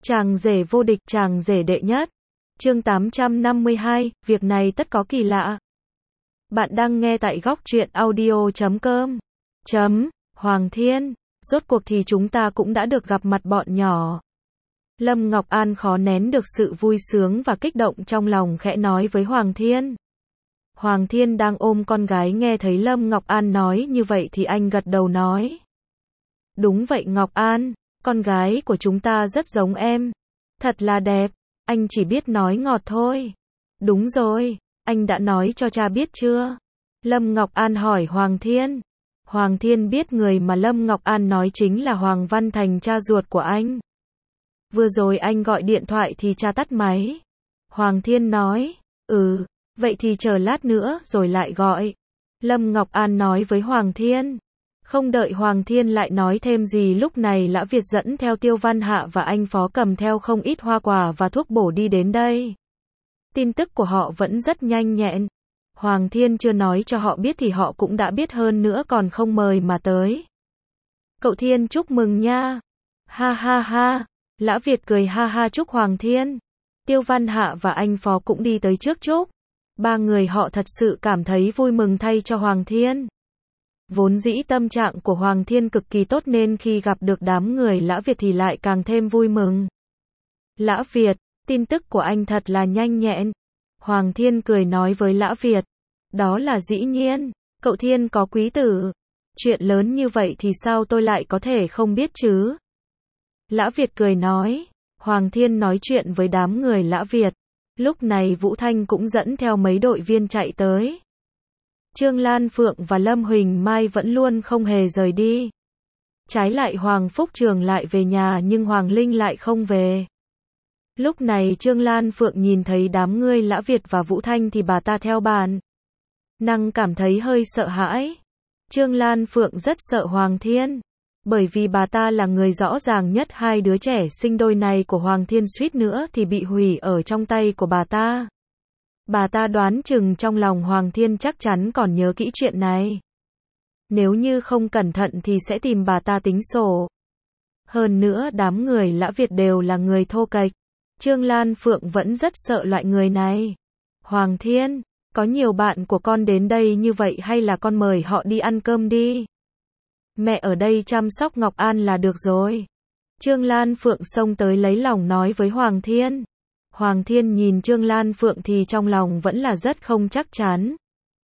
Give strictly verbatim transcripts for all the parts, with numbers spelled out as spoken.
Chàng rể vô địch, chàng rể đệ nhất. Chương tám trăm năm mươi hai, việc này tất có kỳ lạ. Bạn đang nghe tại góc truyện audio chấm com. Chấm, Hoàng Thiên, rốt cuộc thì chúng ta cũng đã được gặp mặt bọn nhỏ. Lâm Ngọc An khó nén được sự vui sướng và kích động trong lòng, khẽ nói với Hoàng Thiên. Hoàng Thiên đang ôm con gái nghe thấy Lâm Ngọc An nói như vậy thì anh gật đầu nói. Đúng vậy Ngọc An, con gái của chúng ta rất giống em. Thật là đẹp, anh chỉ biết nói ngọt thôi. Đúng rồi, anh đã nói cho cha biết chưa? Lâm Ngọc An hỏi Hoàng Thiên. Hoàng Thiên biết người mà Lâm Ngọc An nói chính là Hoàng Văn Thành, cha ruột của anh. Vừa rồi anh gọi điện thoại thì cha tắt máy. Hoàng Thiên nói, ừ, vậy thì chờ lát nữa rồi lại gọi. Lâm Ngọc An nói với Hoàng Thiên. Không đợi Hoàng Thiên lại nói thêm gì, lúc này Lã Việt dẫn theo Tiêu Văn Hạ và anh Phó cầm theo không ít hoa quả và thuốc bổ đi đến đây. Tin tức của họ vẫn rất nhanh nhẹn. Hoàng Thiên chưa nói cho họ biết thì họ cũng đã biết, hơn nữa còn không mời mà tới. Cậu Thiên chúc mừng nha. Ha ha ha. Lã Việt cười ha ha chúc Hoàng Thiên. Tiêu Văn Hạ và anh Phó cũng đi tới trước chúc. Ba người họ thật sự cảm thấy vui mừng thay cho Hoàng Thiên. Vốn dĩ tâm trạng của Hoàng Thiên cực kỳ tốt nên khi gặp được đám người Lã Việt thì lại càng thêm vui mừng. Lã Việt, tin tức của anh thật là nhanh nhẹn. Hoàng Thiên cười nói với Lã Việt. Đó là dĩ nhiên, cậu Thiên có quý tử. Chuyện lớn như vậy thì sao tôi lại có thể không biết chứ? Lã Việt cười nói. Hoàng Thiên nói chuyện với đám người Lã Việt. Lúc này Vũ Thanh cũng dẫn theo mấy đội viên chạy tới. Trương Lan Phượng và Lâm Huỳnh Mai vẫn luôn không hề rời đi. Trái lại Hoàng Phúc Trường lại về nhà nhưng Hoàng Linh lại không về. Lúc này Trương Lan Phượng nhìn thấy đám người Lã Việt và Vũ Thanh thì bà ta theo bản năng cảm thấy hơi sợ hãi. Trương Lan Phượng rất sợ Hoàng Thiên, bởi vì bà ta là người rõ ràng nhất hai đứa trẻ sinh đôi này của Hoàng Thiên suýt nữa thì bị hủy ở trong tay của bà ta. Bà ta đoán chừng trong lòng Hoàng Thiên chắc chắn còn nhớ kỹ chuyện này. Nếu như không cẩn thận thì sẽ tìm bà ta tính sổ. Hơn nữa đám người Lã Việt đều là người thô kệch. Trương Lan Phượng vẫn rất sợ loại người này. Hoàng Thiên, có nhiều bạn của con đến đây như vậy hay là con mời họ đi ăn cơm đi. Mẹ ở đây chăm sóc Ngọc An là được rồi. Trương Lan Phượng xông tới lấy lòng nói với Hoàng Thiên. Hoàng Thiên nhìn Trương Lan Phượng thì trong lòng vẫn là rất không chắc chắn.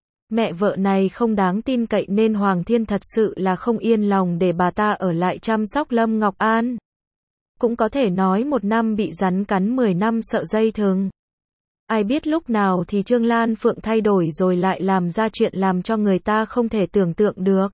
Mẹ vợ này không đáng tin cậy nên Hoàng Thiên thật sự là không yên lòng để bà ta ở lại chăm sóc Lâm Ngọc An. Cũng có thể nói một năm bị rắn cắn mười năm sợ dây thừng. Ai biết lúc nào thì Trương Lan Phượng thay đổi rồi lại làm ra chuyện làm cho người ta không thể tưởng tượng được.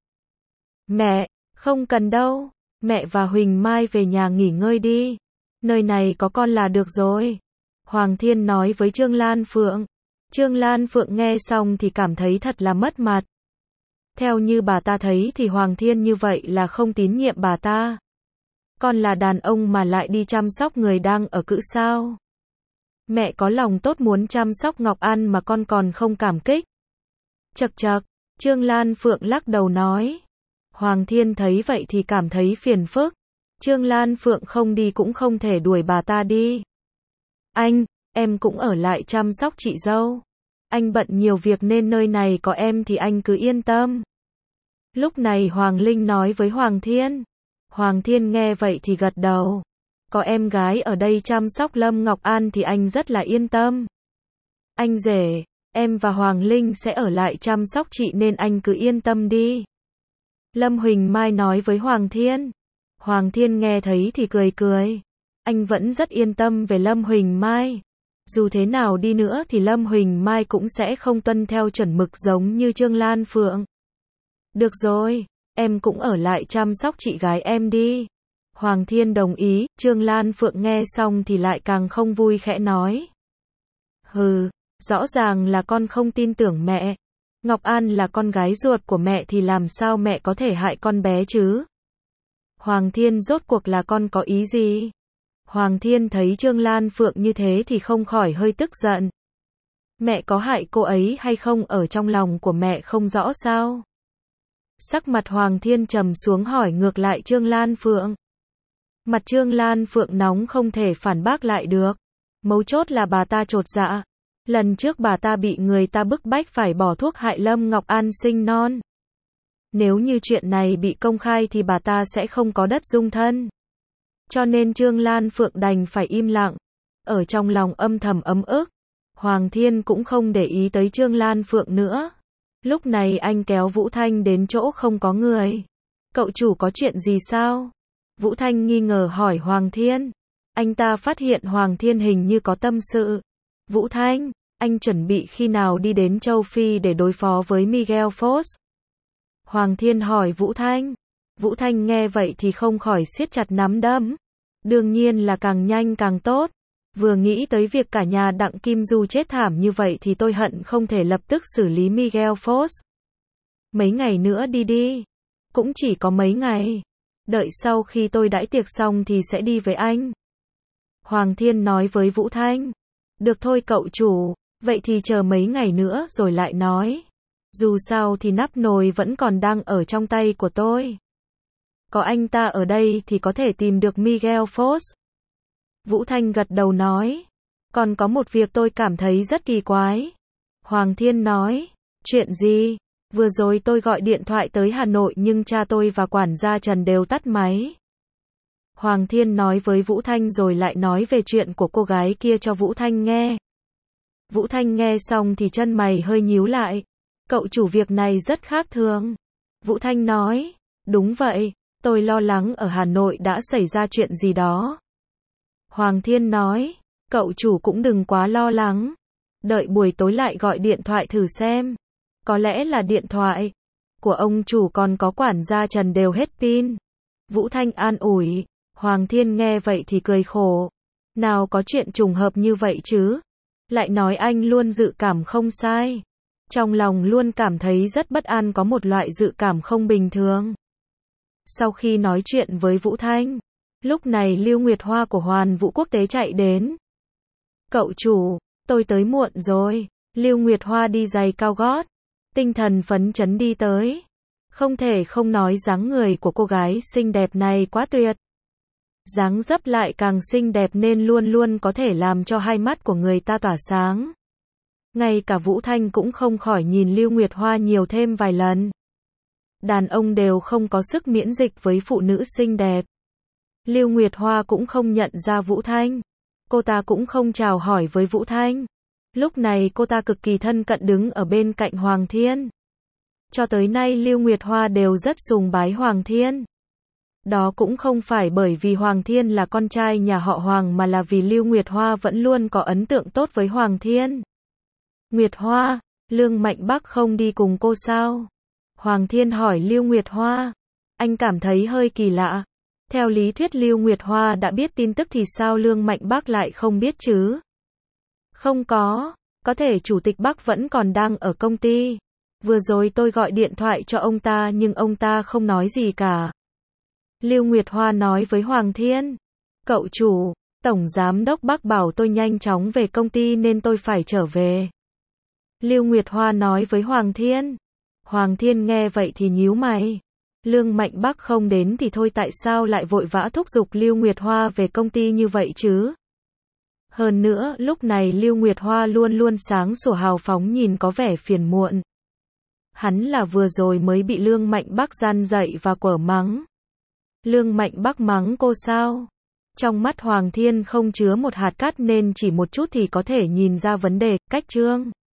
Mẹ, không cần đâu. Mẹ và Huỳnh Mai về nhà nghỉ ngơi đi. Nơi này có con là được rồi. Hoàng Thiên nói với Trương Lan Phượng. Trương Lan Phượng nghe xong thì cảm thấy thật là mất mặt. Theo như bà ta thấy thì Hoàng Thiên như vậy là không tín nhiệm bà ta. Con là đàn ông mà lại đi chăm sóc người đang ở cữ sao? Mẹ có lòng tốt muốn chăm sóc Ngọc An mà con còn không cảm kích. Chậc chậc, Trương Lan Phượng lắc đầu nói. Hoàng Thiên thấy vậy thì cảm thấy phiền phức. Trương Lan Phượng không đi cũng không thể đuổi bà ta đi. Anh, em cũng ở lại chăm sóc chị dâu. Anh bận nhiều việc nên nơi này có em thì anh cứ yên tâm. Lúc này Hoàng Linh nói với Hoàng Thiên. Hoàng Thiên nghe vậy thì gật đầu. Có em gái ở đây chăm sóc Lâm Ngọc An thì anh rất là yên tâm. Anh rể, em và Hoàng Linh sẽ ở lại chăm sóc chị nên anh cứ yên tâm đi. Lâm Huỳnh Mai nói với Hoàng Thiên. Hoàng Thiên nghe thấy thì cười cười. Anh vẫn rất yên tâm về Lâm Huỳnh Mai. Dù thế nào đi nữa thì Lâm Huỳnh Mai cũng sẽ không tuân theo chuẩn mực giống như Trương Lan Phượng. Được rồi, em cũng ở lại chăm sóc chị gái em đi. Hoàng Thiên đồng ý. Trương Lan Phượng nghe xong thì lại càng không vui, khẽ nói. Hừ, rõ ràng là con không tin tưởng mẹ. Ngọc An là con gái ruột của mẹ thì làm sao mẹ có thể hại con bé chứ? Hoàng Thiên, rốt cuộc là con có ý gì? Hoàng Thiên thấy Trương Lan Phượng như thế thì không khỏi hơi tức giận. Mẹ có hại cô ấy hay không ở trong lòng của mẹ không rõ sao? Sắc mặt Hoàng Thiên trầm xuống hỏi ngược lại Trương Lan Phượng. Mặt Trương Lan Phượng nóng không thể phản bác lại được. Mấu chốt là bà ta chột dạ. Lần trước bà ta bị người ta bức bách phải bỏ thuốc hại Lâm Ngọc An sinh non. Nếu như chuyện này bị công khai thì bà ta sẽ không có đất dung thân. Cho nên Trương Lan Phượng đành phải im lặng. Ở trong lòng âm thầm ấm ức. Hoàng Thiên cũng không để ý tới Trương Lan Phượng nữa. Lúc này anh kéo Vũ Thanh đến chỗ không có người. Cậu chủ có chuyện gì sao? Vũ Thanh nghi ngờ hỏi Hoàng Thiên. Anh ta phát hiện Hoàng Thiên hình như có tâm sự. Vũ Thanh, anh chuẩn bị khi nào đi đến châu Phi để đối phó với Miguel Fox? Hoàng Thiên hỏi Vũ Thanh. Vũ Thanh nghe vậy thì không khỏi siết chặt nắm đấm. Đương nhiên là càng nhanh càng tốt. Vừa nghĩ tới việc cả nhà Đặng Kim Du chết thảm như vậy thì tôi hận không thể lập tức xử lý Miguel Fox. Mấy ngày nữa đi đi. Cũng chỉ có mấy ngày. Đợi sau khi tôi đãi tiệc xong thì sẽ đi với anh. Hoàng Thiên nói với Vũ Thanh. Được thôi cậu chủ, vậy thì chờ mấy ngày nữa rồi lại nói. Dù sao thì nắp nồi vẫn còn đang ở trong tay của tôi. Có anh ta ở đây thì có thể tìm được Miguel Fox. Vũ Thanh gật đầu nói. Còn có một việc tôi cảm thấy rất kỳ quái. Hoàng Thiên nói. Chuyện gì? Vừa rồi tôi gọi điện thoại tới Hà Nội nhưng cha tôi và quản gia Trần đều tắt máy. Hoàng Thiên nói với Vũ Thanh rồi lại nói về chuyện của cô gái kia cho Vũ Thanh nghe. Vũ Thanh nghe xong thì chân mày hơi nhíu lại. Cậu chủ việc này rất khác thường. Vũ Thanh nói. Đúng vậy, tôi lo lắng ở Hà Nội đã xảy ra chuyện gì đó. Hoàng Thiên nói. Cậu chủ cũng đừng quá lo lắng. Đợi buổi tối lại gọi điện thoại thử xem. Có lẽ là điện thoại của ông chủ còn có quản gia Trần đều hết pin. Vũ Thanh an ủi. Hoàng Thiên nghe vậy thì cười khổ. Nào có chuyện trùng hợp như vậy chứ. Lại nói anh luôn dự cảm không sai. Trong lòng luôn cảm thấy rất bất an, có một loại dự cảm không bình thường. Sau khi nói chuyện với Vũ Thanh, lúc này Lưu Nguyệt Hoa của Hoàn Vũ Quốc tế chạy đến. Cậu chủ, tôi tới muộn rồi. Lưu Nguyệt Hoa đi giày cao gót, tinh thần phấn chấn đi tới. Không thể không nói dáng người của cô gái xinh đẹp này quá tuyệt. Dáng dấp lại càng xinh đẹp nên luôn luôn có thể làm cho hai mắt của người ta tỏa sáng. Ngay cả Vũ Thanh cũng không khỏi nhìn Lưu Nguyệt Hoa nhiều thêm vài lần. Đàn ông đều không có sức miễn dịch với phụ nữ xinh đẹp. Lưu Nguyệt Hoa cũng không nhận ra Vũ Thanh. Cô ta cũng không chào hỏi với Vũ Thanh. Lúc này cô ta cực kỳ thân cận đứng ở bên cạnh Hoàng Thiên. Cho tới nay Lưu Nguyệt Hoa đều rất sùng bái Hoàng Thiên. Đó cũng không phải bởi vì Hoàng Thiên là con trai nhà họ Hoàng mà là vì Lưu Nguyệt Hoa vẫn luôn có ấn tượng tốt với Hoàng Thiên. Nguyệt Hoa, Lương Mạnh Bắc không đi cùng cô sao? Hoàng Thiên hỏi Lưu Nguyệt Hoa. Anh cảm thấy hơi kỳ lạ. Theo lý thuyết Lưu Nguyệt Hoa đã biết tin tức thì sao Lương Mạnh Bắc lại không biết chứ? Không có, có thể Chủ tịch Bắc vẫn còn đang ở công ty. Vừa rồi tôi gọi điện thoại cho ông ta nhưng ông ta không nói gì cả. Lưu Nguyệt Hoa nói với Hoàng Thiên. Cậu chủ, Tổng Giám đốc Bắc bảo tôi nhanh chóng về công ty nên tôi phải trở về. Lưu Nguyệt Hoa nói với Hoàng Thiên. Hoàng Thiên nghe vậy thì nhíu mày. Lương Mạnh Bắc không đến thì thôi, tại sao lại vội vã thúc giục Lưu Nguyệt Hoa về công ty như vậy chứ? Hơn nữa, lúc này Lưu Nguyệt Hoa luôn luôn sáng sủa hào phóng nhìn có vẻ phiền muộn. Hắn là vừa rồi mới bị Lương Mạnh Bắc gian dạy và quở mắng. Lương Mạnh Bắc mắng cô sao? Trong mắt Hoàng Thiên không chứa một hạt cát nên chỉ một chút thì có thể nhìn ra vấn đề. Cách Trương